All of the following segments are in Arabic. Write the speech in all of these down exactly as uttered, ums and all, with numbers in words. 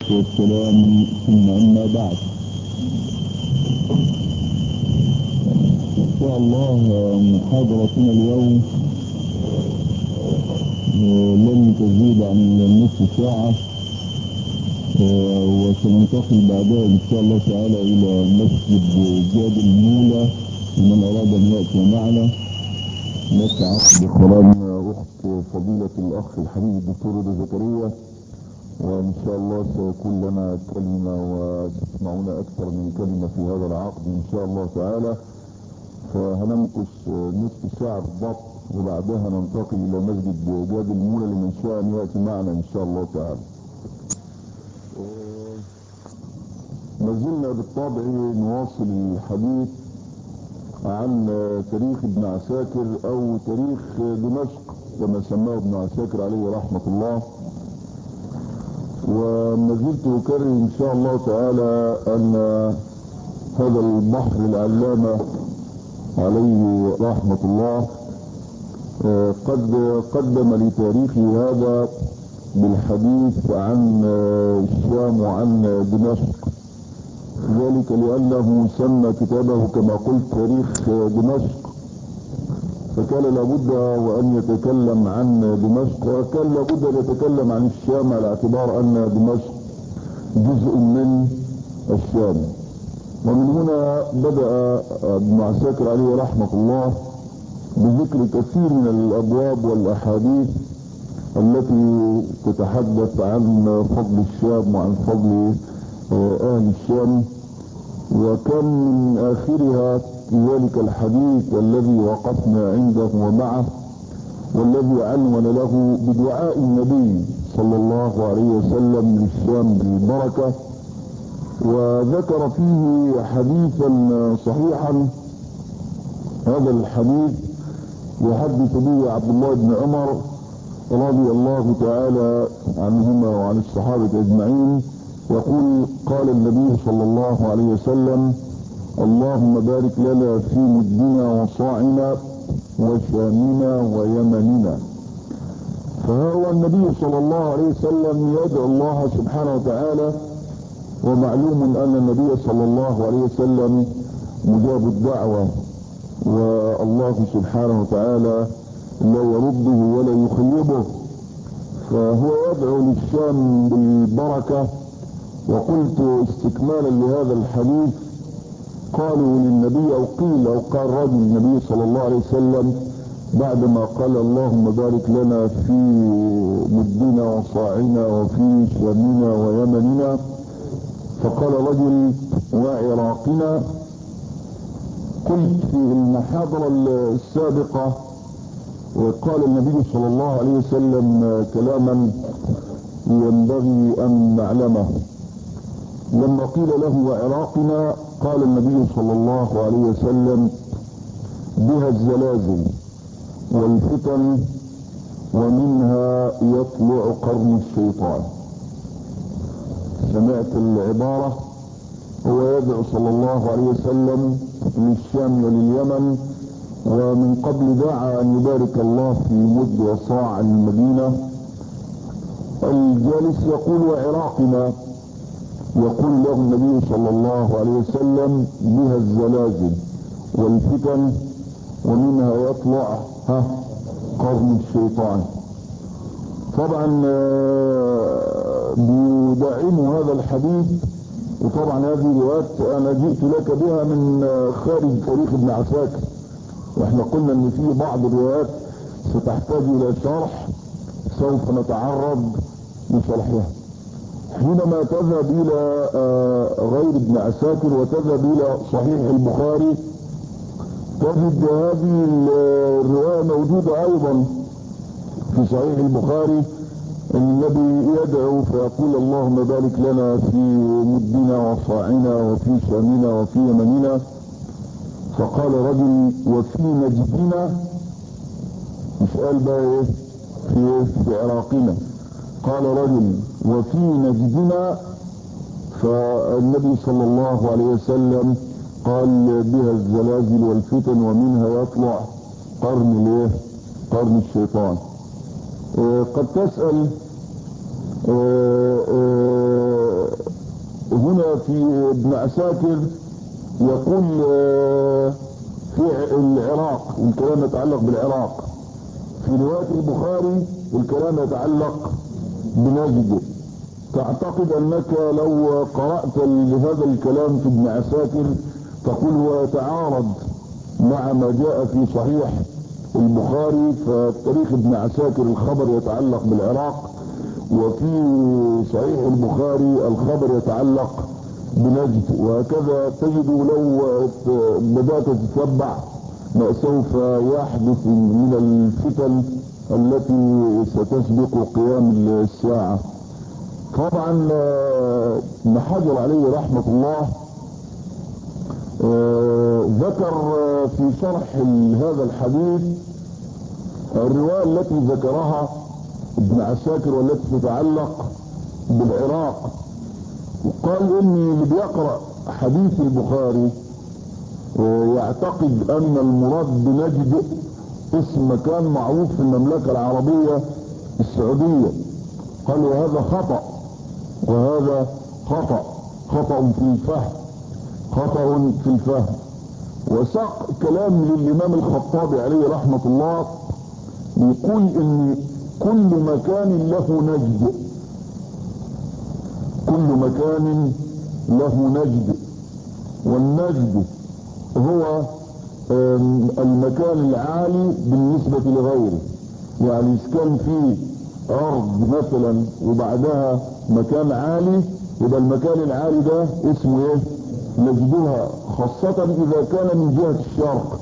والسلام، ثم أما بعد. إن شاء الله محاضرتنا اليوم لن تزيد عن نصف ساعة، وسننتقل بعدها إن شاء الله تعالى إلى مسجد جاد المولى لمن أراد أن يأتي معنا. نسعد بقرارنا أخت فضيلة الأخ الحبيب الدكتور رضا زكريا، وإن شاء الله سيكون لنا كلمة وتسمعون أكثر من كلمة في هذا العقد إن شاء الله تعالى. فهنمكث نصف ساعة بالضبط، وبعدها ننتقل إلى مسجد جاد المولى لمن شاء أن يأتي معنا إن شاء الله تعالى. ما زلنا بالطبع نواصل الحديث عن تاريخ ابن عساكر أو تاريخ دمشق كما سماه ابن عساكر عليه رحمة الله. وما زلت أكرر إن شاء الله تعالى أن هذا البحر العلامة عليه رحمة الله قد قدم لتاريخه هذا بالحديث عن الشام وعن دمشق، ذلك لأنه سمى كتابه كما قلت تاريخ دمشق، فكان لابد وأن يتكلم عن دمشق، وكان لابد أن يتكلم عن الشام على اعتبار أن دمشق جزء من الشام. ومن هنا بدأ ابن عساكر عليه رحمة الله بذكر كثير من الأبواب والأحاديث التي تتحدث عن فضل الشام وعن فضل أهل الشام، وكان من آخرها ذلك الحديث الذي وقفنا عنده ومعه، والذي عنون له بدعاء النبي صلى الله عليه وسلم للشام بالبركة، وذكر فيه حديثا صحيحا. هذا الحديث يحدث به عبد الله بن عمر رضي الله تعالى عنهما وعن الصحابة أجمعين، يقول: قال النبي صلى الله عليه وسلم: اللهم بارك لنا في مدنا وصاعنا وشامنا ويمننا. فهو النبي صلى الله عليه وسلم يدعو الله سبحانه وتعالى، ومعلوم أن النبي صلى الله عليه وسلم مجاب الدعوة، والله سبحانه وتعالى لا يرده ولا يخيبه، فهو يدعو للشام بالبركة. وقلت استكمالا لهذا الحديث، قالوا للنبي أو قيل أو قال رجل النبي صلى الله عليه وسلم بعدما قال اللهم بارك لنا في مدنا وصاعنا وفي شامنا ويمننا، فقال رجل وعراقنا. قلت في المحاضرة السابقة وقال النبي صلى الله عليه وسلم كلاما ينبغي أن نعلمه. لما قيل له وعراقنا قال النبي صلى الله عليه وسلم: بها الزلازل والفتن ومنها يطلع قرن الشيطان. سمعت العبارة؟ هو يدعو صلى الله عليه وسلم للشام ولليمن، ومن قبل دعا أن يبارك الله في مد وصاع المدينة. الجالس يقول وعراقنا، يقول له النبي صلى الله عليه وسلم: بها الزلازل والفتن ومنها يطلع ها قرن الشيطان. طبعا بيدعم هذا الحديث، وطبعا هذه روايات انا جئت لك بها من خارج تاريخ ابن عساكر، واحنا قلنا ان في بعض الروايات ستحتاج الى شرح، سوف نتعرض لشرحها. حينما تذهب الى غير ابن عساكر وتذهب الى صحيح البخاري تجد هذه الرواية موجودة ايضا في صحيح البخاري. النبي يدعو فيقول اللهم بارك لنا في مدنا وصاعنا وفي شامنا وفي يمننا. فقال رجل وفي نجدنا، مش قال بقى ايه في, في عراقنا، قال رجل وفي نجدنا. فالنبي صلى الله عليه وسلم قال بها الزلازل والفتن ومنها يطلع قرن الايه قرن الشيطان. اه قد تسأل اه اه في ابن عساكر يقول في العراق والكلام يتعلق بالعراق، في رواية البخاري الكلام يتعلق بنجد. تعتقد انك لو قرأت هذا الكلام في ابن عساكر تقول هو يتعارض مع ما جاء في صحيح البخاري، فتاريخ ابن عساكر الخبر يتعلق بالعراق، وفي صحيح البخاري الخبر يتعلق بنجد، وهكذا تجد لو بدأت تتبع ما سوف يحدث من الفتن التي ستسبق قيام الساعة. طبعا ابن حجر عليه رحمة الله ذكر في شرح هذا الحديث الرواية التي ذكرها ابن عساكر والتي تتعلق بالعراق، وقال ان اللي بيقرأ حديث البخاري يعتقد ان المراد بنجد اسم مكان معروف في المملكة العربية السعودية. قال وهذا خطأ، وهذا خطأ خطأ في الفهم، خطأ في الفهم. وساق كلام للإمام الخطابي عليه رحمة الله يقول ان كل مكان له نجد، كل مكان له نجد، والنجد هو المكان العالي بالنسبة لغيره. يعني إذا كان فيه أرض مثلا وبعدها مكان عالي، يبقى المكان العالي ده اسمه ايه؟ نجدها، خاصة إذا كان من جهة الشرق.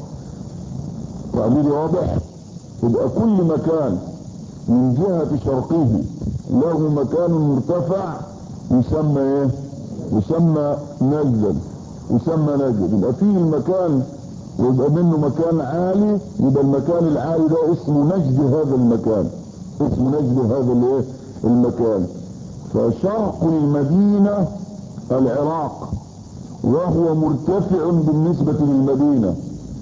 تعبيري واضح؟ يبقى كل مكان من جهة شرقه له مكان مرتفع يسمى ايه؟ يسمى نجدا، يسمى نجد. يبقى فيه المكان ويبقى منه مكان عالي، يبقى المكان العالي ده اسمه نجد هذا المكان، اسمه نجد هذا الايه؟ المكان. فشرق المدينة العراق وهو مرتفع بالنسبة للمدينة،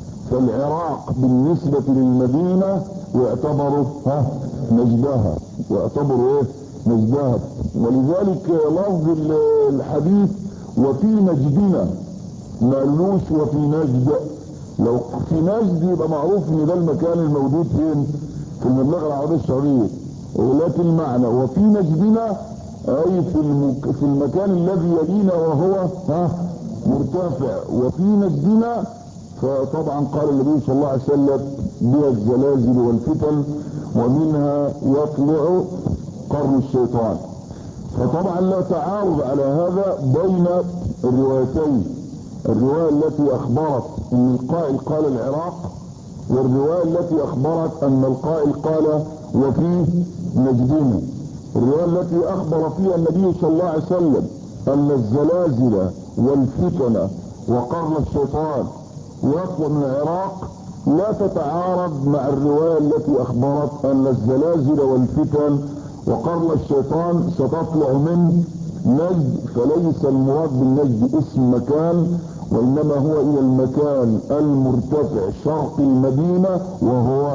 فالعراق بالنسبة للمدينة يعتبر ها نجدها، يعتبر ايه؟ نجدها. ولذلك لفظ الحديث وفي نجدنا ما قالوش وفي نجد. لو في نجد يبقى معروف ان ده المكان الموجود فين؟ في المملكة العربية السعودية. ولكن المعنى وفي نجدنا اي في, المك... في المكان الذي يلينا وهو ها مرتفع. وفي نجدنا فطبعا قال النبي صلى الله عليه وسلم بها الزلازل والفتن ومنها يطلع قرن الشيطان. فطبعا لا تعارض على هذا بين الروايتين، الرواية التي اخبرت ان القائل قال العراق، والرواية التي اخبرت ان القائل قال وفيه نجدنا. الرواية التي اخبر فيها النبي صلى الله عليه وسلم ان الزلازل والفتن وقرن الشيطان يطلع من العراق لا تتعارض مع الرواية التي اخبرت ان الزلازل والفتن وقرن الشيطان ستطلع من نجد. فليس المراد بالنجد اسم مكان، وانما هو الى المكان المرتفع شرق المدينة وهو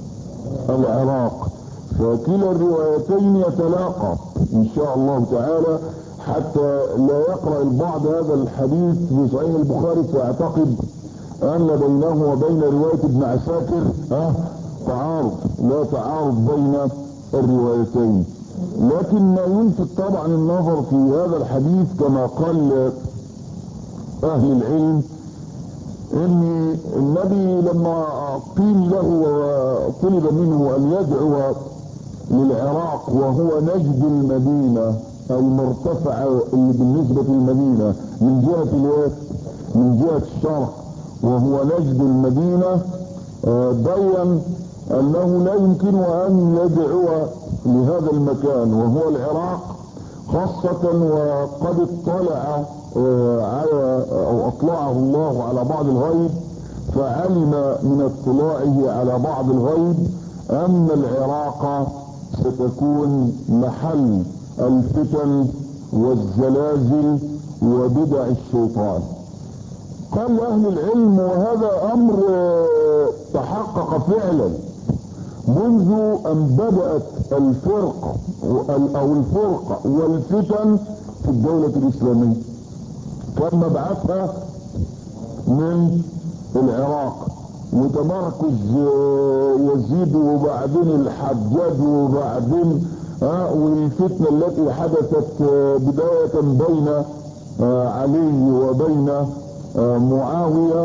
العراق. فكلا الروايتين يتلاقى ان شاء الله تعالى، حتى لا يقرأ البعض هذا الحديث في صحيح البخاري فيعتقد ان بينه وبين رواية ابن عساكر اه تعارض. لا تعارض بين الروايتين. لكن ما يلفت طبعا النظر في هذا الحديث كما قال اهل العلم ان النبي لما قيل له وطلب منه ان يدعو للعراق وهو نجد المدينة المرتفع اللي بالنسبة للمدينة من جهة الايه؟ من جهة الشرق وهو نجد المدينة، بين انه لا يمكن ان يدعو لهذا المكان وهو العراق، خاصة وقد اطلع على او اطلعه الله على بعض الغيب، فعلم من اطلاعه على بعض الغيب ان العراق ستكون محل الفتن والزلازل وبدع الشيطان. قال اهل العلم وهذا امر تحقق فعلا منذ ان بدأت الفرقة او الفرقة والفتن في الدولة الاسلامية. كان مبعثها من العراق، وتمركز يزيد وبعدين الحجاج وبعدين ها والفتنة التي حدثت بداية بين علي وبين معاوية،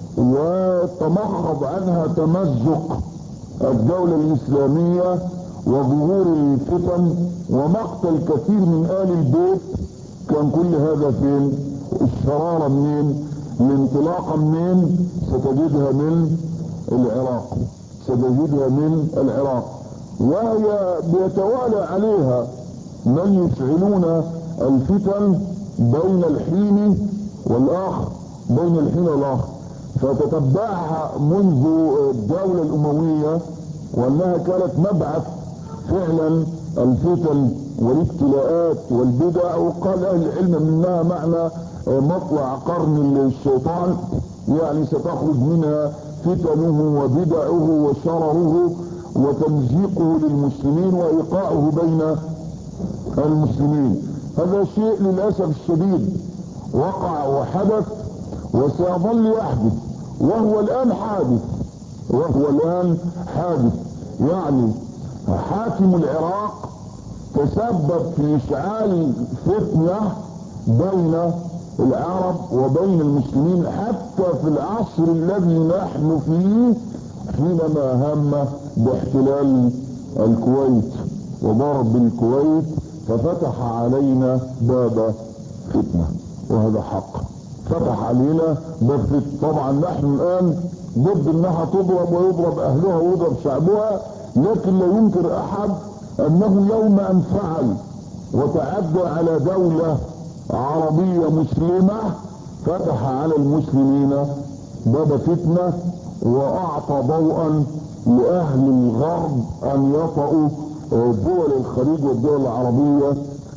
وتمخض عنها تمزق الدولة الإسلامية وظهور الفتن ومقتل كثير من آل البيت. كان كل هذا فين؟ الشرارة منين؟ الانطلاقة منين؟ ستجدها من العراق، ستجدها من العراق، وهي بيتوالى عليها من يفعلون الفتن بين الحين والآخر، بين الحين والآخر. فتتبعها منذ الدولة الأموية وأنها كانت مبعث فعلا الفتن والابتلاءات والبدع، وقال أهل العلم منها معنى مطلع قرن الشيطان، يعني ستخرج منها فتنه وبدعه وشره وتمزيقه للمسلمين وإيقاعه بين المسلمين. هذا شيء للأسف الشديد وقع وحدث وسيظل يحدث، وهو الآن حادث، وهو الآن حادث. يعني حاكم العراق تسبب في إشعال فتنة بين العرب وبين المسلمين حتى في العصر الذي نحن فيه، حينما هم باحتلال الكويت وضرب الكويت ففتح علينا باب فتنة، وهذا حق، فتح علينا باب فتنة. طبعا نحن الآن ضد انها تضرب ويضرب اهلها ويضرب شعبها، لكن لا ينكر احد انه يوم ان فعل وتعدى على دولة عربية مسلمة فتح على المسلمين باب فتنة، واعطى ضوءا لاهل الغرب ان يطأوا دول الخليج والدول العربية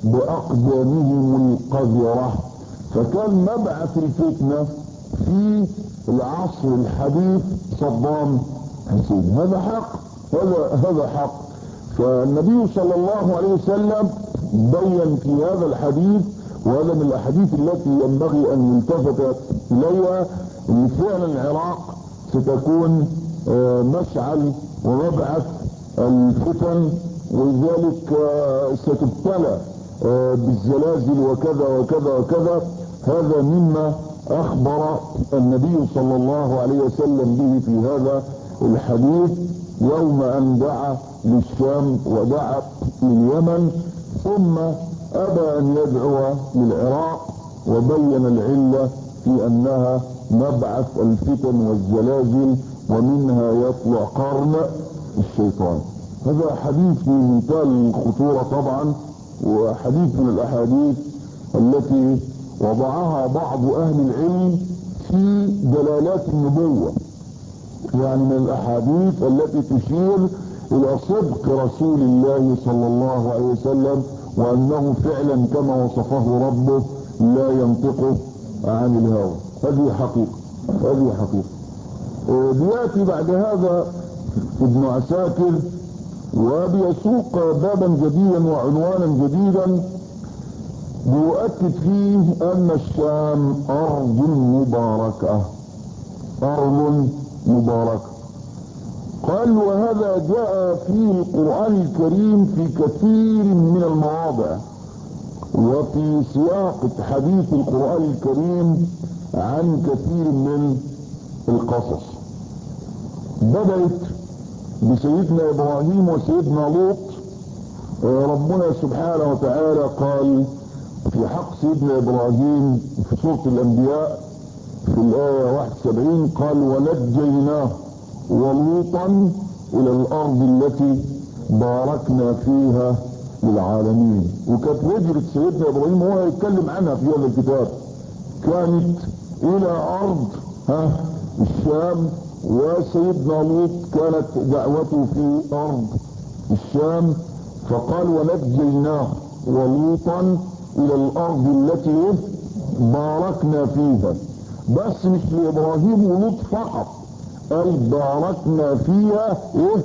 باقدامهم القذرة. فكان مبعث الفتنة في العصر الحديث صدام حسين. هذا حق، هذا هذا حق. فالنبي صلى الله عليه وسلم بين في هذا الحديث، وهذا من الاحاديث التي ينبغي ان يلتفت اليها، ان فعلا العراق ستكون مشعل ومبعث الفتن، ولذلك ستبتلى بالزلازل وكذا وكذا وكذا. هذا مما اخبر النبي صلى الله عليه وسلم به في هذا الحديث يوم ان دعا للشام ودعا لليمن، ثم ابى ان يدعو للعراق، وبين العلة في انها مبعث الفتن والزلازل ومنها يطلع قرن الشيطان. هذا حديث في منتهى الخطورة طبعا، وحديث من الاحاديث التي وضعها بعض اهل العلم في دلالات النبوة، يعني من الاحاديث التي تشير الى صدق رسول الله صلى الله عليه وسلم، وانه فعلا كما وصفه ربه لا ينطق عن الهوى. هذه حقيقة، هذه حقيقة. بياتي بعد هذا ابن عساكر وبيسوق بابا جديدا وعنوانا جديدا بيؤكد فيه ان الشام ارض مباركة، ارض مباركة. قال وهذا جاء في القرآن الكريم في كثير من المواضع، وفي سياق حديث القرآن الكريم عن كثير من القصص. بدأت بسيدنا ابراهيم وسيدنا لوط. ربنا سبحانه وتعالى قال في حق سيدنا ابراهيم في سورة الانبياء في الآية واحد وسبعين قال ونجيناه ولوطا الى الارض التي باركنا فيها للعالمين. وكانت هجرة سيدنا ابراهيم هو يتكلم عنها في هذا الكتاب كانت الى ارض ها الشام، وسيدنا لوط كانت دعوته في ارض الشام. فقال ونجيناه ولوطا الى الارض التي باركنا فيها، بس مش لابراهيم ولوط فقط، قال باركنا فيها ايه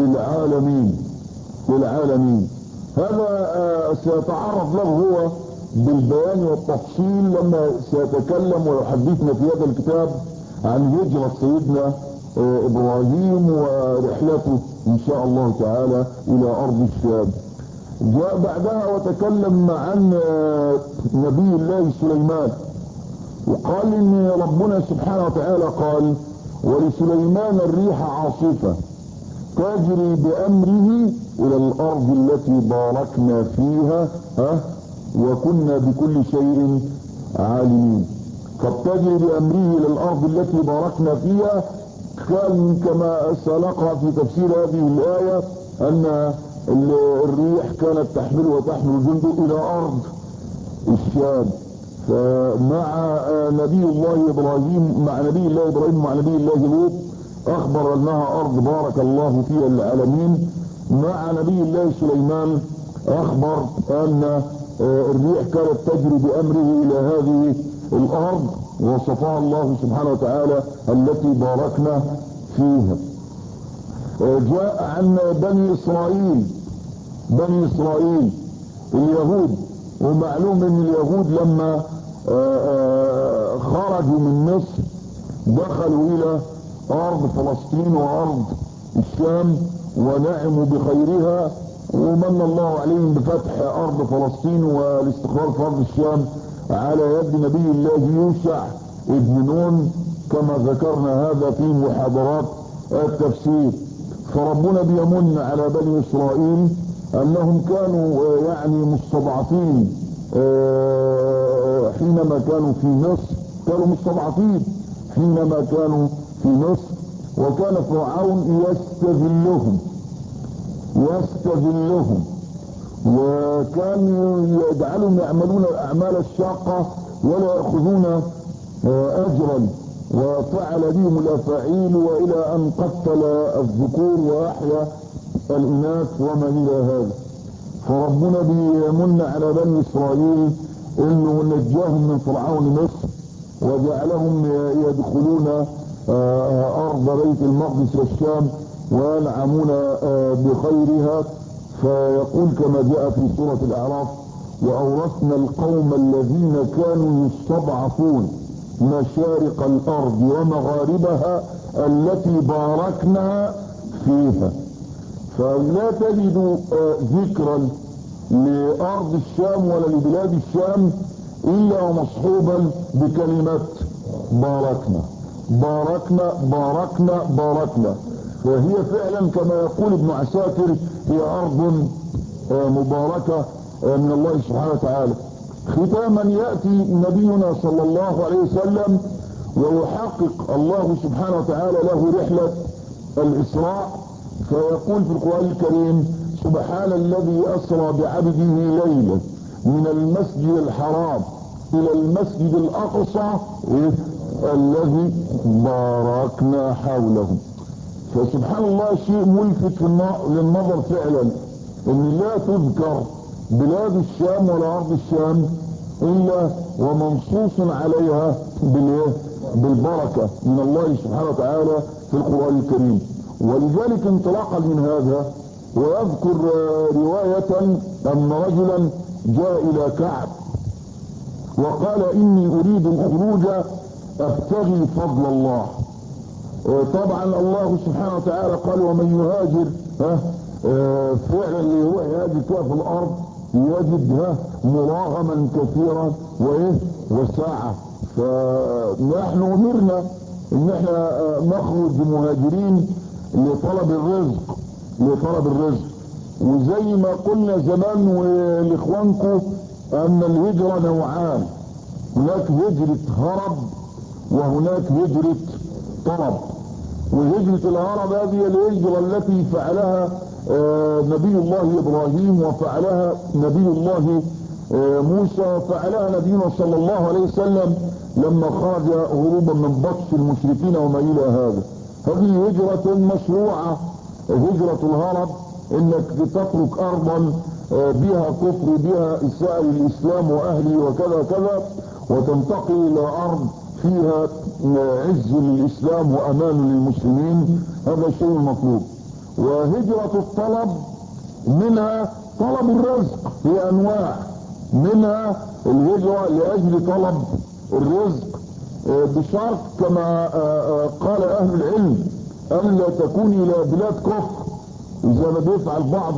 للعالمين، للعالمين. هذا آه سيتعرض له هو بالبيان والتفصيل لما سيتكلم ويحدثنا في هذا الكتاب عن هجرة سيدنا ابراهيم ورحلته ان شاء الله تعالى الى ارض الشام. جاء بعدها وتكلم عن نبي الله سليمان، وقال ان ربنا سبحانه وتعالى قال ولسليمان الريح عاصفة تجري بامره الى الارض التي باركنا فيها ها وكنا بكل شيء عالمين. فبتجري بامره الى الارض التي باركنا فيها كان كما سنقرأ في تفسير هذه الآية ان الريح كانت تحمل وتحمل جنده الى ارض الشام. فمع نبي الله ابراهيم مع نبي الله ابراهيم مع نبي الله لوط اخبر انها ارض بارك الله فيها العالمين. مع نبي الله سليمان اخبر ان الريح كانت تجري بامره الى هذه الارض وصفها الله سبحانه وتعالى التي باركنا فيها. جاء عن بني اسرائيل بني اسرائيل اليهود، ومعلوم ان اليهود لما خرجوا من مصر دخلوا الى ارض فلسطين وارض الشام ونعموا بخيرها، ومن الله عليهم بفتح ارض فلسطين والاستقرار في ارض الشام على يد نبي الله يوشع ابن نون كما ذكرنا هذا في محاضرات التفسير. فربنا بيمن على بني اسرائيل انهم كانوا يعني مستضعفين حينما كانوا في مصر، كانوا مستضعفين حينما كانوا في مصر، وكان فرعون يستذلهم يستذلهم وكان يجعلهم يعملون الاعمال الشاقة ولا يأخذون اجرا، وفعل بهم الافاعيل والى ان قتل الذكور واحيا الاناث وما الى هذا. فربنا بيمن على بني اسرائيل انه نجاهم من فرعون مصر وجعلهم يدخلون ارض بيت المقدس والشام وينعمون بخيرها. فيقول كما جاء في سورة الاعراف واورثنا القوم الذين كانوا يستضعفون مشارق الارض ومغاربها التي باركنا فيها. فلا تجد ذكرا لارض الشام ولا لبلاد الشام الا ومصحوبا بكلمة باركنا باركنا باركنا باركنا. فهي فعلا كما يقول ابن عساكر هي ارض مباركة من الله سبحانه وتعالى. ختاما يأتي نبينا صلى الله عليه وسلم ويحقق الله سبحانه وتعالى له رحلة الإسراء، فيقول في القرآن الكريم سبحان الذي أسرى بعبده ليلا من المسجد الحرام إلى المسجد الأقصى الذي باركنا حوله. فسبحان الله شيء ملفت للنظر فعلا ان لا تذكر بلاد الشام ولا ارض الشام الا ومنصوص عليها بالبركة من الله سبحانه وتعالى في القرآن الكريم. ولذلك انطلاقا من هذا ويذكر رواية ان رجلا جاء الى كعب وقال اني اريد الخروج ابتغي فضل الله. طبعا الله سبحانه وتعالى قال ومن يهاجر ها فعلا ليروح يهاجر كده في الارض يجدها مراغما كثيرا وايه وساعة. فنحن امرنا ان احنا نخرج مهاجرين لطلب الرزق لطلب الرزق. وزي ما قلنا زمان ولاخوانكم ان الهجرة نوعان، هناك هجرة هرب وهناك هجرة طلب. وهجرة الهرب هذه الهجرة التي فعلها نبي الله ابراهيم وفعلها نبي الله موسى وفعلها نبينا صلى الله عليه وسلم لما خرج هروبا من بطش المشركين وما الى هذا. هذه هجرة مشروعة هجرة الهرب، انك تترك ارضا بها كفر بها اساءة للاسلام واهله وكذا كذا وتنتقل الى ارض فيها عز للاسلام وامان للمسلمين. هذا شيء مطلوب. وهجرة الطلب منها طلب الرزق، هي انواع منها الهجرة لأجل طلب الرزق بشرط كما قال أهل العلم ألا تكون إلى بلاد كفر زي ما بيفعل بعض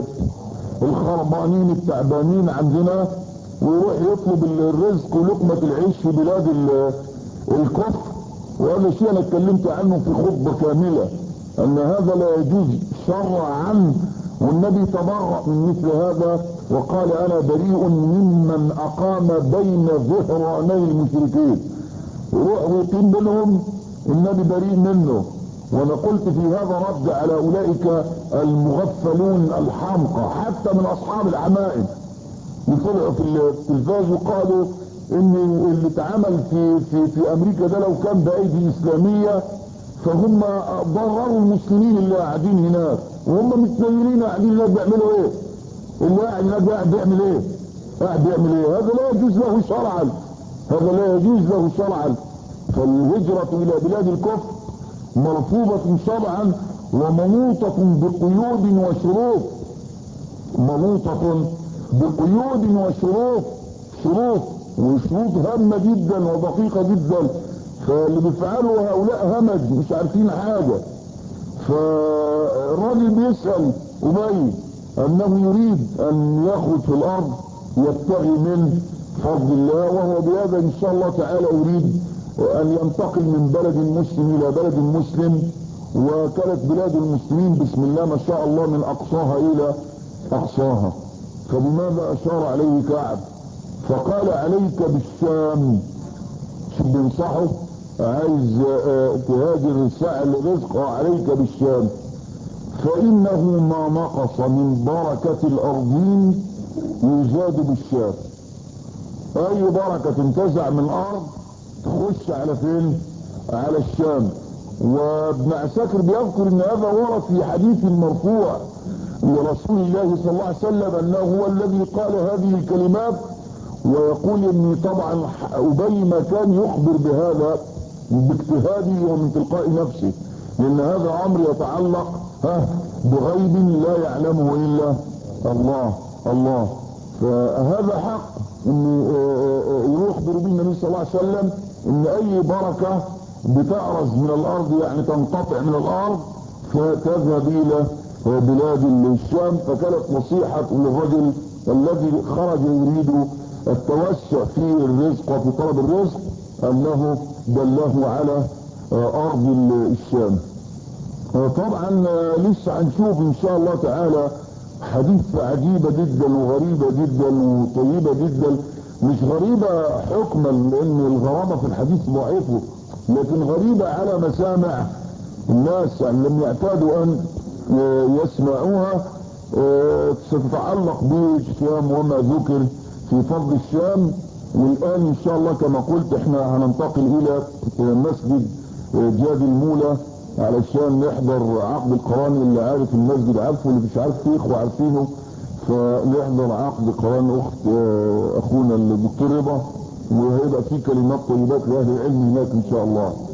الخربانين التعبانين عندنا، ويروح يطلب الرزق ولقمة العيش في بلاد الكفر. وهذا شيء انا اتكلمت عنه في خطبة كاملة، ان هذا لا يجوز شرعا، والنبي تبرأ من مثل هذا وقال انا بريء ممن اقام بين ظهراني المشركين. يروح ويقيم بينهم، النبي بريء منه. وانا قلت في هذا رد على اولئك المغفلون الحمقى حتى من اصحاب العمائم يطلعوا في التلفاز وقالوا ان اللي اتعمل في في في امريكا ده لو كان بايدي اسلاميه فهم ضرروا المسلمين اللي قاعدين هناك، وهم متنيلين قاعدين هناك بيعملوا ايه؟ اللي قاعد هناك قاعد بيعمل ايه؟ قاعد بيعمل ايه؟ هذا لا يجوز له شرعا، هذا لا يجوز له شرعا. فالهجرة الى بلاد الكفر مرفوضة شرعا ومنوطة بقيود وشروط، منوطة بقيود وشروط، شروط وشروط هامة جدا ودقيقة جدا. فاللي بيفعلوا هؤلاء همج مش عارفين حاجة. فالراجل بيسأل أبي أنه يريد أن يخرج في الأرض يبتغي من فضل الله، وهو بهذا إن شاء الله تعالى يريد أن ينتقل من بلد مسلم إلى بلد مسلم. وكانت بلاد المسلمين بسم الله ما شاء الله من أقصاها إلى أقصاها. فبماذا أشار عليه كعب؟ فقال عليك بالشام. شو بينصحه؟ عايز تهاجر ساعة لرزق، عليك بالشام فإنه ما نقص من بركة الأرضين يزاد بالشام. أي بركة تنتزع من الأرض تخش على فين؟ على الشام. وابن عساكر بيذكر ان هذا ورد في حديث مرفوع لرسول الله صلى الله عليه وسلم انه هو الذي قال هذه الكلمات، ويقول ان طبعا ابي ما كان يخبر بهذا باجتهاده ومن تلقاء نفسه، لان هذا امر يتعلق ها بغيب لا يعلمه الا الله الله. فهذا حق ان يخبر به النبي صلى الله عليه وسلم ان اي بركه بتأرز من الارض يعني تنقطع من الارض فتذهب الى بلاد الشام. فكانت نصيحة للرجل الذي خرج يريد التوسع في الرزق وفي طلب الرزق انه دله على ارض الشام. طبعا لسه هنشوف ان شاء الله تعالى حديث عجيبة جدا وغريبة جدا وطيبة جدا. مش غريبة حكما لان الغرابة في الحديث ضعيفه، لكن غريبة على مسامع الناس يعني لم يعتادوا ان يسمعوها. ستتعلق بالشام وما ذكر في فضل الشام. والان ان شاء الله كما قلت احنا هننتقل الى مسجد جاد المولى علشان نحضر عقد القران. اللي عارف المسجد عارفه، اللي مش عارف فيه اخوه عارفينه. فنحضر عقد قران اخت اخونا الدكتور رضا، وهيبقى فيه كلمات طيبات لاهل العلم هناك ان شاء الله.